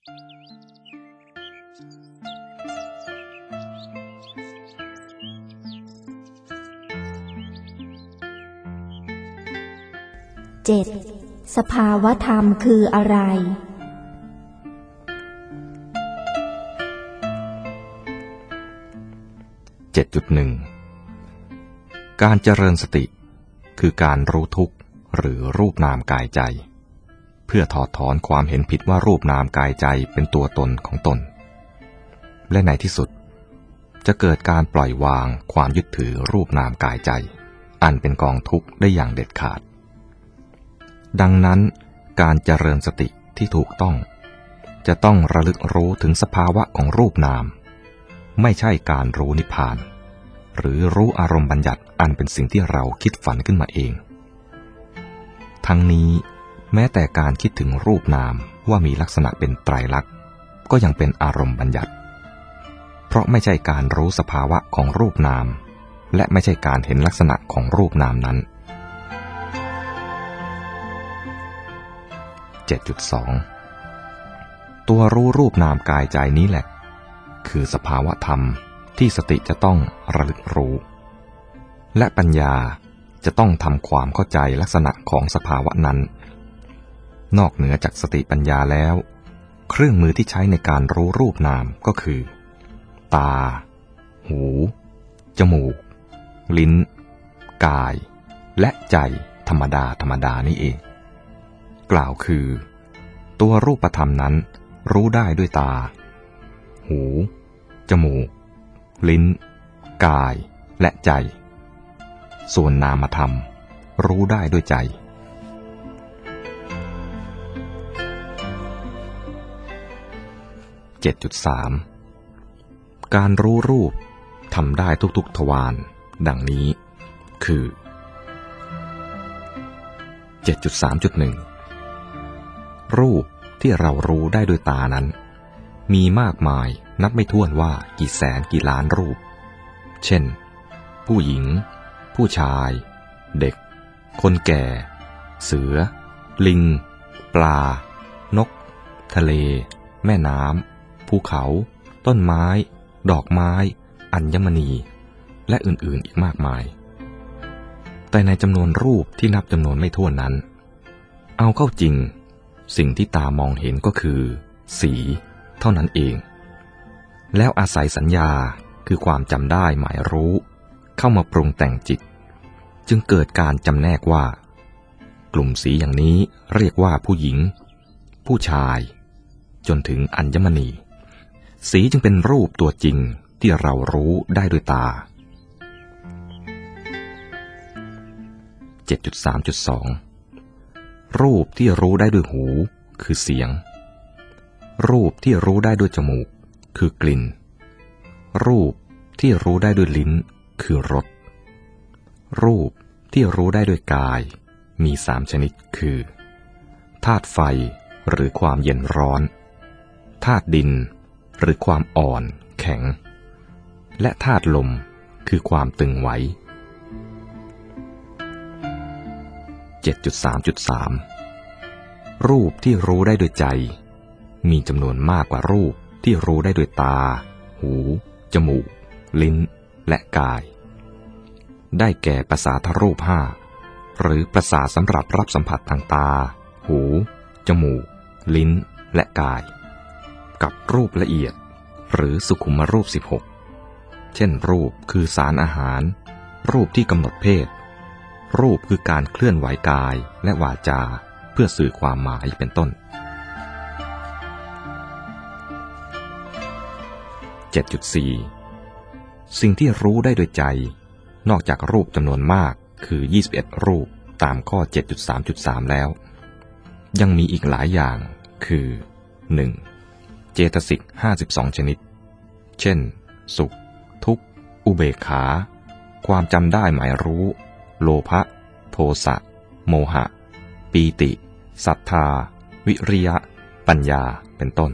7. สภาวธรรมคืออะไร 7.1 การเจริญสติคือการรู้ทุกข์หรือรูปนามกายใจเพื่อถอดถอนความเห็นผิดว่ารูปนามกายใจเป็นตัวตนของตนและในที่สุดจะเกิดการปล่อยวางความยึดถือรูปนามกายใจอันเป็นกองทุกข์ได้อย่างเด็ดขาดดังนั้นการเจริญสติที่ถูกต้องจะต้องระลึกรู้ถึงสภาวะของรูปนามไม่ใช่การรู้นิพพานหรือรู้อารมณ์บัญญัติอันเป็นสิ่งที่เราคิดฝันขึ้นมาเองทั้งนี้แม้แต่การคิดถึงรูปนามว่ามีลักษณะเป็นไตรลักษณ์ก็ยังเป็นอารมณ์บัญญัติเพราะไม่ใช่การรู้สภาวะของรูปนามและไม่ใช่การเห็นลักษณะของรูปนามนั้น 7.2 ตัวรู้รูปนามกายใจนี้แหละคือสภาวะธรรมที่สติจะต้องระลึกรู้และปัญญาจะต้องทำความเข้าใจลักษณะของสภาวะนั้นนอกเหนือจากสติปัญญาแล้วเครื่องมือที่ใช้ในการรู้รูปนามก็คือตาหูจมูกลิ้นกายและใจธรรมดานี่เองกล่าวคือตัวรูปธรรมนั้นรู้ได้ด้วยตาหูจมูกลิ้นกายและใจส่วนนามธรรมรู้ได้ด้วยใจ 7.3 การรู้รูปทำได้ทุกๆทวารดังนี้คือ 7.3.1 รูปที่เรารู้ได้ด้วยตานั้นมีมากมายนับไม่ถ้วนว่ากี่แสนกี่ล้านรูปเช่นผู้หญิงผู้ชายเด็กคนแก่เสือลิงปลานกทะเลแม่น้ำภูเขาต้นไม้ดอกไม้อัญมณีและอื่นๆอีกมากมายแต่ในจำนวนรูปที่นับจำนวนไม่ถ้วนนั้นเอาเข้าจริงสิ่งที่ตามองเห็นก็คือสีเท่านั้นเองแล้วอาศัยสัญญาคือความจำได้หมายรู้เข้ามาปรุงแต่งจิตจึงเกิดการจำแนกว่ากลุ่มสีอย่างนี้เรียกว่าผู้หญิงผู้ชายจนถึงอัญมณีสีจึงเป็นรูปตัวจริงที่เรารู้ได้ด้วยตา 7.3.2 รูปที่รู้ได้ด้วยหูคือเสียงรูปที่รู้ได้ด้วยจมูกคือกลิ่นรูปที่รู้ได้ด้วยลิ้นคือรสรูปที่รู้ได้ด้วยกายมี3ชนิดคือธาตุไฟหรือความเย็นร้อนธาตุดินหรือความอ่อนแข็งและธาตุลมคือความตึงไหว 7.3.3 รูปที่รู้ได้ด้วยใจมีจำนวนมากกว่ารูปที่รู้ได้ด้วยตาหูจมูกลิ้นและกายได้แก่ประสาทรูป5หรือประสาทสำหรับรับสัมผัสทางตาหูจมูกลิ้นและกายกับรูปละเอียดหรือสุขุมรูป16เช่นรูปคือสารอาหารรูปที่กำหนดเพศรูปคือการเคลื่อนไหวกายและวาจาเพื่อสื่อความหมายเป็นต้น 7.4 สิ่งที่รู้ได้โดยใจนอกจากรูปจำนวนมากคือ21รูปตามข้อ 7.3.3 แล้วยังมีอีกหลายอย่างคือ 1. เจตสิก52ชนิดเช่นสุขทุกข์อุเบกขาความจำได้หมายรู้โลภะโทสะโมหะปีติศรัทธาวิริยะปัญญาเป็นต้น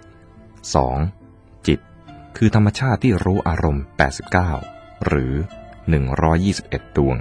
2. จิตคือธรรมชาติที่รู้อารมณ์89หรือ121ดวง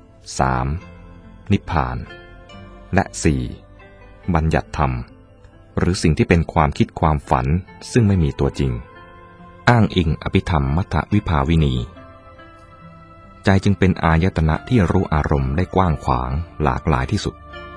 3. นิพพานและ 4. บัญญัติธรรมหรือสิ่งที่เป็นความคิดความฝันซึ่งไม่มีตัวจริงอ้างอิงอภิธรรมมัทธวิภาวินีใจจึงเป็นอายตนะที่รู้อารมณ์ได้กว้างขวางหลากหลายที่สุด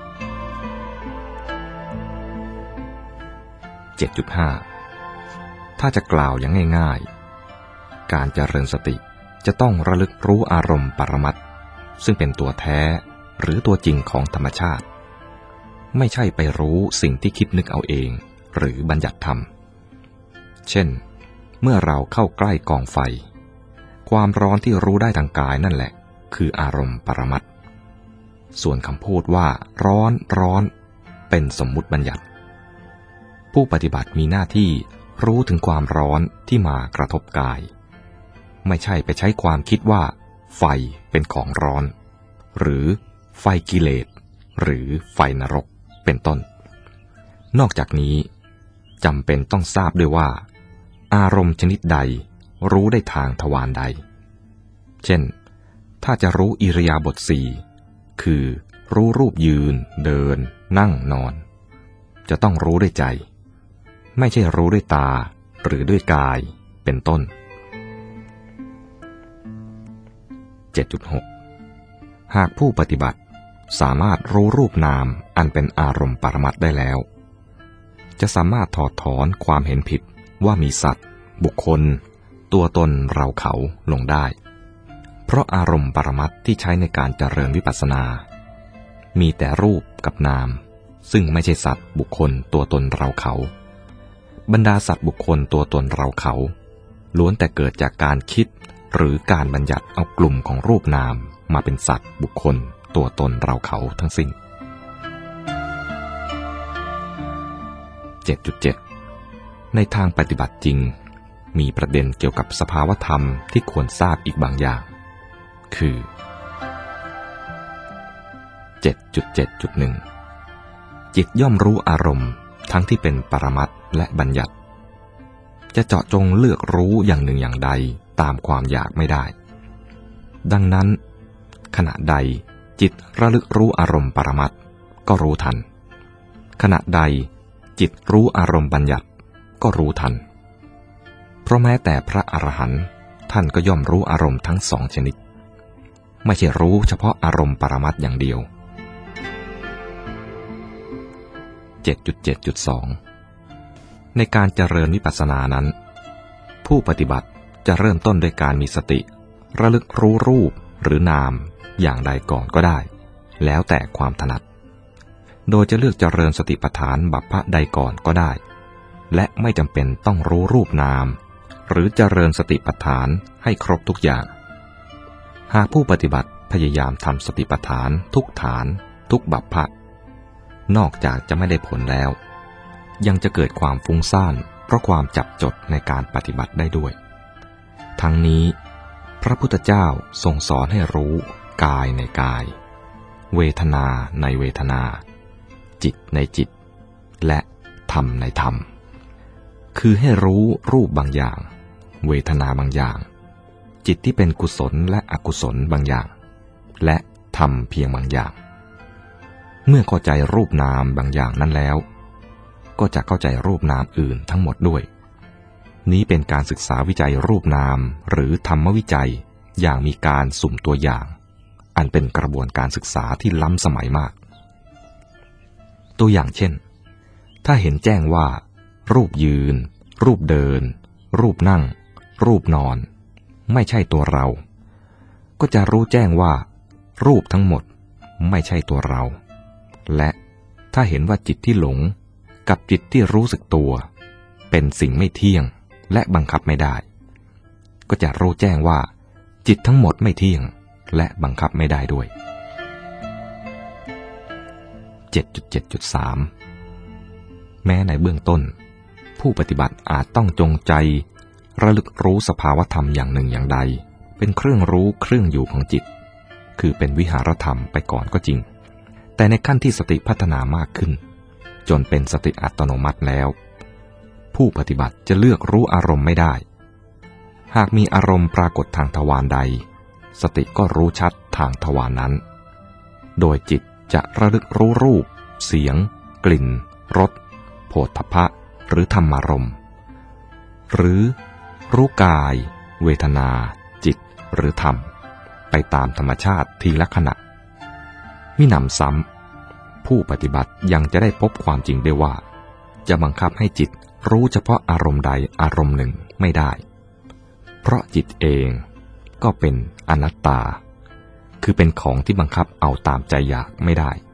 7.5 ถ้าจะกล่าวอย่างง่ายๆการเจริญสติจะต้องระลึกรู้อารมณ์ปรมัตถ์ซึ่งเป็นตัวแท้หรือตัวจริงของธรรมชาติไม่ใช่ไปรู้สิ่งที่คิดนึกเอาเองหรือบัญญัติทำเช่นเมื่อเราเข้าใกล้กองไฟความร้อนที่รู้ได้ทางกายนั่นแหละคืออารมณ์ปรมัตถ์ส่วนคำพูดว่าร้อนร้อนเป็นสมมุติบัญญัติผู้ปฏิบัติมีหน้าที่รู้ถึงความร้อนที่มากระทบกายไม่ใช่ไปใช้ความคิดว่าไฟเป็นของร้อนหรือไฟกิเลสหรือไฟนรกเป็นต้นนอกจากนี้จำเป็นต้องทราบด้วยว่าอารมณ์ชนิดใดรู้ได้ทางทวารใดเช่นถ้าจะรู้อิริยาบถสี่คือรู้รูปยืนเดินนั่งนอนจะต้องรู้ด้วยใจไม่ใช่รู้ด้วยตาหรือด้วยกายเป็นต้น 7.6 หากผู้ปฏิบัติสามารถรู้รูปนามอันเป็นอารมณ์ปรมัตถ์ได้แล้วจะสามารถถอดถอนความเห็นผิดว่ามีสัตว์บุคคลตัวตนเราเขาลงได้เพราะอารมณ์ปรมัตถ์ที่ใช้ในการเจริญวิปัสสนามีแต่รูปกับนามซึ่งไม่ใช่สัตว์บุคคลตัวตนเราเขาบรรดาสัตว์บุคคลตัวตนเราเขาล้วนแต่เกิดจากการคิดหรือการบัญญัติเอากลุ่มของรูปนามมาเป็นสัตว์บุคคลตัวตนเราเขาทั้งสิ้น 7.7 ในทางปฏิบัติจริงมีประเด็นเกี่ยวกับสภาวธรรมที่ควรทราบอีกบางอย่างคือ 7.7.1 จิตย่อมรู้อารมณ์ทั้งที่เป็นปรมัตถ์และบัญญัติจะเจาะจงเลือกรู้อย่างหนึ่งอย่างใดตามความอยากไม่ได้ดังนั้นขณะใดจิตระลึกรู้อารมณ์ปรมัตถ์ก็รู้ทันขณะใดจิตรู้อารมณ์บัญญัติก็รู้ทันเพราะแม้แต่พระอรหันต์ท่านก็ย่อมรู้อารมณ์ทั้งสองชนิดไม่ใช่รู้เฉพาะอารมณ์ปรมัตถ์อย่างเดียว 7.7.2 ในการเจริญวิปัสสนานั้นผู้ปฏิบัติจะเริ่มต้นด้วยการมีสติระลึกรู้รูปหรือนามอย่างใดก่อนก็ได้แล้วแต่ความถนัดโดยจะเลือกเจริญสติปัฏฐานบัพพะใดก่อนก็ได้และไม่จำเป็นต้องรู้รูปนามหรือเจริญสติปัฏฐานให้ครบทุกอย่างหากผู้ปฏิบัติพยายามทำสติปัฏฐานทุกฐานทุกบัพพะนอกจากจะไม่ได้ผลแล้วยังจะเกิดความฟุ้งซ่านเพราะความจับจดในการปฏิบัติได้ด้วยทั้งนี้พระพุทธเจ้าทรงสอนให้รู้กายในกายเวทนาในเวทนาจิตในจิตและธรรมในธรรมคือให้รู้รูปบางอย่างเวทนาบางอย่างจิตที่เป็นกุศลและอกุศลบางอย่างและธรรมเพียงบางอย่างเมื่อเข้าใจรูปนามบางอย่างนั้นแล้วก็จะเข้าใจรูปนามอื่นทั้งหมดด้วยนี้เป็นการศึกษาวิจัยรูปนามหรือธรรมวิจัยอย่างมีการสุ่มตัวอย่างอันเป็นกระบวนการศึกษาที่ล้ำสมัยมากตัวอย่างเช่นถ้าเห็นแจ้งว่ารูปยืนรูปเดินรูปนั่งรูปนอนไม่ใช่ตัวเราก็จะรู้แจ้งว่ารูปทั้งหมดไม่ใช่ตัวเราและถ้าเห็นว่าจิตที่หลงกับจิตที่รู้สึกตัวเป็นสิ่งไม่เที่ยงและบังคับไม่ได้ก็จะรู้แจ้งว่าจิตทั้งหมดไม่เที่ยงและบังคับไม่ได้ด้วย 7.7.3 แม้ในเบื้องต้นผู้ปฏิบัติอาจต้องจงใจระลึกรู้สภาวธรรมอย่างหนึ่งอย่างใดเป็นเครื่องรู้เครื่องอยู่ของจิตคือเป็นวิหารธรรมไปก่อนก็จริงแต่ในขั้นที่สติพัฒนามากขึ้นจนเป็นสติอัตโนมัติแล้วผู้ปฏิบัติจะเลือกรู้อารมณ์ไม่ได้หากมีอารมณ์ปรากฏทางทวารใดสติก็รู้ชัดทางทวารนั้นโดยจิตจะระลึกรู้รูปเสียงกลิ่นรสโผฏฐัพพะหรือธรรมารมณ์หรือรู้กายเวทนาจิตหรือธรรมไปตามธรรมชาติทีละขณะมิหนำซ้ำผู้ปฏิบัติยังจะได้พบความจริงได้ว่าจะบังคับให้จิตรู้เฉพาะอารมณ์ใดอารมณ์หนึ่งไม่ได้เพราะจิตเองก็เป็นอนัตตาคือเป็นของที่บังคับเอาตามใจอยากไม่ได้